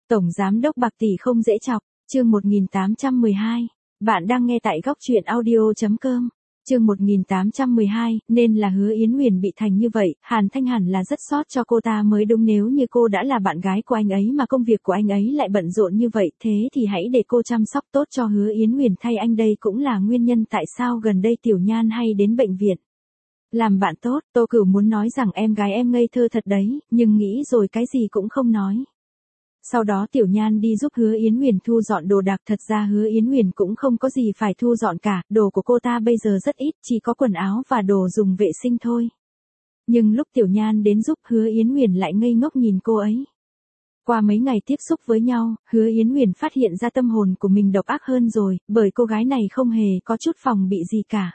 Tổng giám đốc Bạc Tỷ không dễ chọc, chương 1812. Bạn đang nghe tại góc truyện audio.com. Chương 1812, nên là Hứa Yến Huyền bị thành như vậy, Hàn Thanh hẳn là rất xót cho cô ta mới đúng, nếu như cô đã là bạn gái của anh ấy mà công việc của anh ấy lại bận rộn như vậy, thế thì hãy để cô chăm sóc tốt cho Hứa Yến Huyền thay anh, đây cũng là nguyên nhân tại sao gần đây Tiểu Nhan hay đến bệnh viện. Làm bạn tốt, Tô Cửu muốn nói rằng em gái em ngây thơ thật đấy, nhưng nghĩ rồi cái gì cũng không nói. Sau đó Tiểu Nhan đi giúp Hứa Yến Huyền thu dọn đồ đạc, thật ra Hứa Yến Huyền cũng không có gì phải thu dọn cả, đồ của cô ta bây giờ rất ít, chỉ có quần áo và đồ dùng vệ sinh thôi. Nhưng lúc Tiểu Nhan đến giúp, Hứa Yến Huyền lại ngây ngốc nhìn cô ấy. Qua mấy ngày tiếp xúc với nhau, Hứa Yến Huyền phát hiện ra tâm hồn của mình độc ác hơn rồi, bởi cô gái này không hề có chút phòng bị gì cả.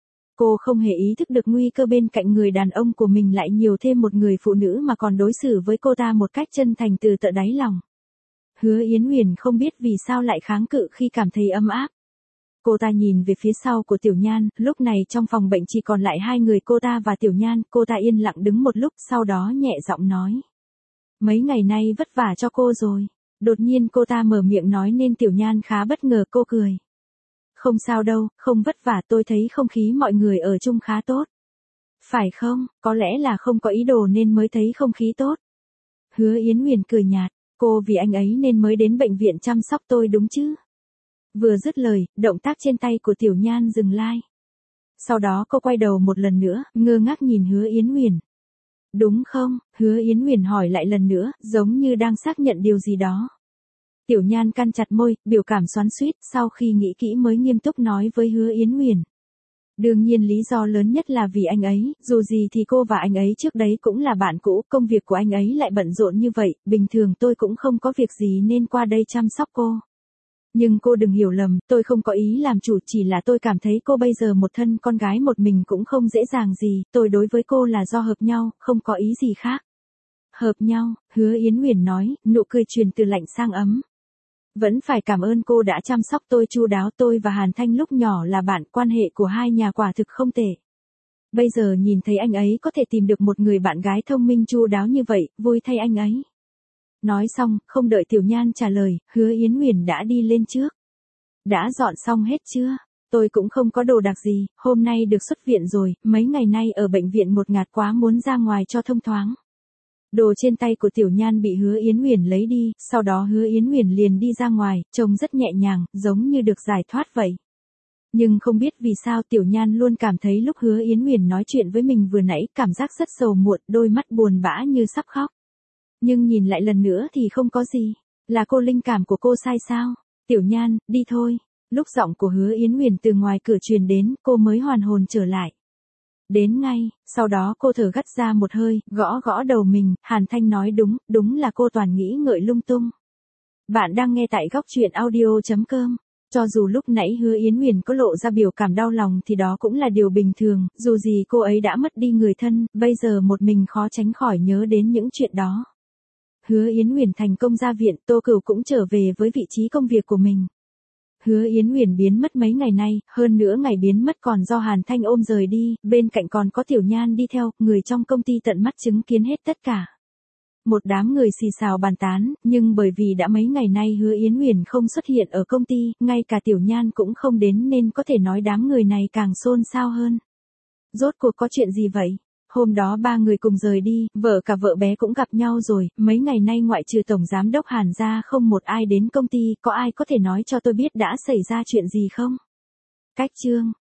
Cô không hề ý thức được nguy cơ bên cạnh người đàn ông của mình lại nhiều thêm một người phụ nữ mà còn đối xử với cô ta một cách chân thành từ tận đáy lòng. Hứa Yến Huyền không biết vì sao lại kháng cự khi cảm thấy ấm áp. Cô ta nhìn về phía sau của Tiểu Nhan, lúc này trong phòng bệnh chỉ còn lại hai người cô ta và Tiểu Nhan, cô ta yên lặng đứng một lúc, sau đó nhẹ giọng nói. Mấy ngày nay vất vả cho cô rồi. Đột nhiên cô ta mở miệng nói nên Tiểu Nhan khá bất ngờ, cô cười. Không sao đâu, không vất vả, tôi thấy không khí mọi người ở chung khá tốt. Phải không, có lẽ là không có ý đồ nên mới thấy không khí tốt. Hứa Yến Huyền cười nhạt, cô vì anh ấy nên mới đến bệnh viện chăm sóc tôi đúng chứ? Vừa dứt lời, động tác trên tay của Tiểu Nhan dừng lại. Sau đó cô quay đầu một lần nữa, ngơ ngác nhìn Hứa Yến Huyền. Đúng không? Hứa Yến Huyền hỏi lại lần nữa, giống như đang xác nhận điều gì đó. Tiểu Nhan cắn chặt môi, biểu cảm xoắn xuýt, sau khi nghĩ kỹ mới nghiêm túc nói với Hứa Yến Huyền. Đương nhiên lý do lớn nhất là vì anh ấy, dù gì thì cô và anh ấy trước đấy cũng là bạn cũ, công việc của anh ấy lại bận rộn như vậy, bình thường tôi cũng không có việc gì nên qua đây chăm sóc cô. Nhưng cô đừng hiểu lầm, tôi không có ý làm chủ, chỉ là tôi cảm thấy cô bây giờ một thân con gái một mình cũng không dễ dàng gì, tôi đối với cô là do hợp nhau, không có ý gì khác. Hợp nhau, Hứa Yến Huyền nói, nụ cười truyền từ lạnh sang ấm. Vẫn phải cảm ơn cô đã chăm sóc tôi chu đáo, tôi và Hàn Thanh lúc nhỏ là bạn, quan hệ của hai nhà quả thực không tệ. Bây giờ nhìn thấy anh ấy có thể tìm được một người bạn gái thông minh chu đáo như vậy, vui thay anh ấy. Nói xong, không đợi Tiểu Nhan trả lời, Hứa Yến Huyền đã đi lên trước. Đã dọn xong hết chưa? Tôi cũng không có đồ đạc gì, hôm nay được xuất viện rồi, mấy ngày nay ở bệnh viện một ngạt quá, muốn ra ngoài cho thông thoáng. Đồ trên tay của Tiểu Nhan bị Hứa Yến Huyền lấy đi, sau đó Hứa Yến Huyền liền đi ra ngoài, trông rất nhẹ nhàng, giống như được giải thoát vậy. Nhưng không biết vì sao Tiểu Nhan luôn cảm thấy lúc Hứa Yến Huyền nói chuyện với mình vừa nãy, cảm giác rất sầu muộn, đôi mắt buồn bã như sắp khóc. Nhưng nhìn lại lần nữa thì không có gì. Là cô linh cảm của cô sai sao? Tiểu Nhan, đi thôi. Lúc giọng của Hứa Yến Huyền từ ngoài cửa truyền đến, cô mới hoàn hồn trở lại. Đến ngay, sau đó cô thở gắt ra một hơi, gõ gõ đầu mình, Hàn Thanh nói đúng, đúng là cô toàn nghĩ ngợi lung tung. Bạn đang nghe tại góc truyện audio.com. Cho dù lúc nãy Hứa Yến Huyền có lộ ra biểu cảm đau lòng thì đó cũng là điều bình thường, dù gì cô ấy đã mất đi người thân, bây giờ một mình khó tránh khỏi nhớ đến những chuyện đó. Hứa Yến Huyền thành công ra viện, Tô Cửu cũng trở về với vị trí công việc của mình. Hứa Yến Huyền biến mất mấy ngày nay, hơn nữa ngày biến mất còn do Hàn Thanh ôm rời đi, bên cạnh còn có Tiểu Nhan đi theo, người trong công ty tận mắt chứng kiến hết tất cả. Một đám người xì xào bàn tán, nhưng bởi vì đã mấy ngày nay Hứa Yến Huyền không xuất hiện ở công ty, ngay cả Tiểu Nhan cũng không đến nên có thể nói đám người này càng xôn xao hơn. Rốt cuộc có chuyện gì vậy? Hôm đó ba người cùng rời đi, vợ cả vợ bé cũng gặp nhau rồi, mấy ngày nay ngoại trừ Tổng Giám đốc Hàn ra không một ai đến công ty, có ai có thể nói cho tôi biết đã xảy ra chuyện gì không? Cách chương.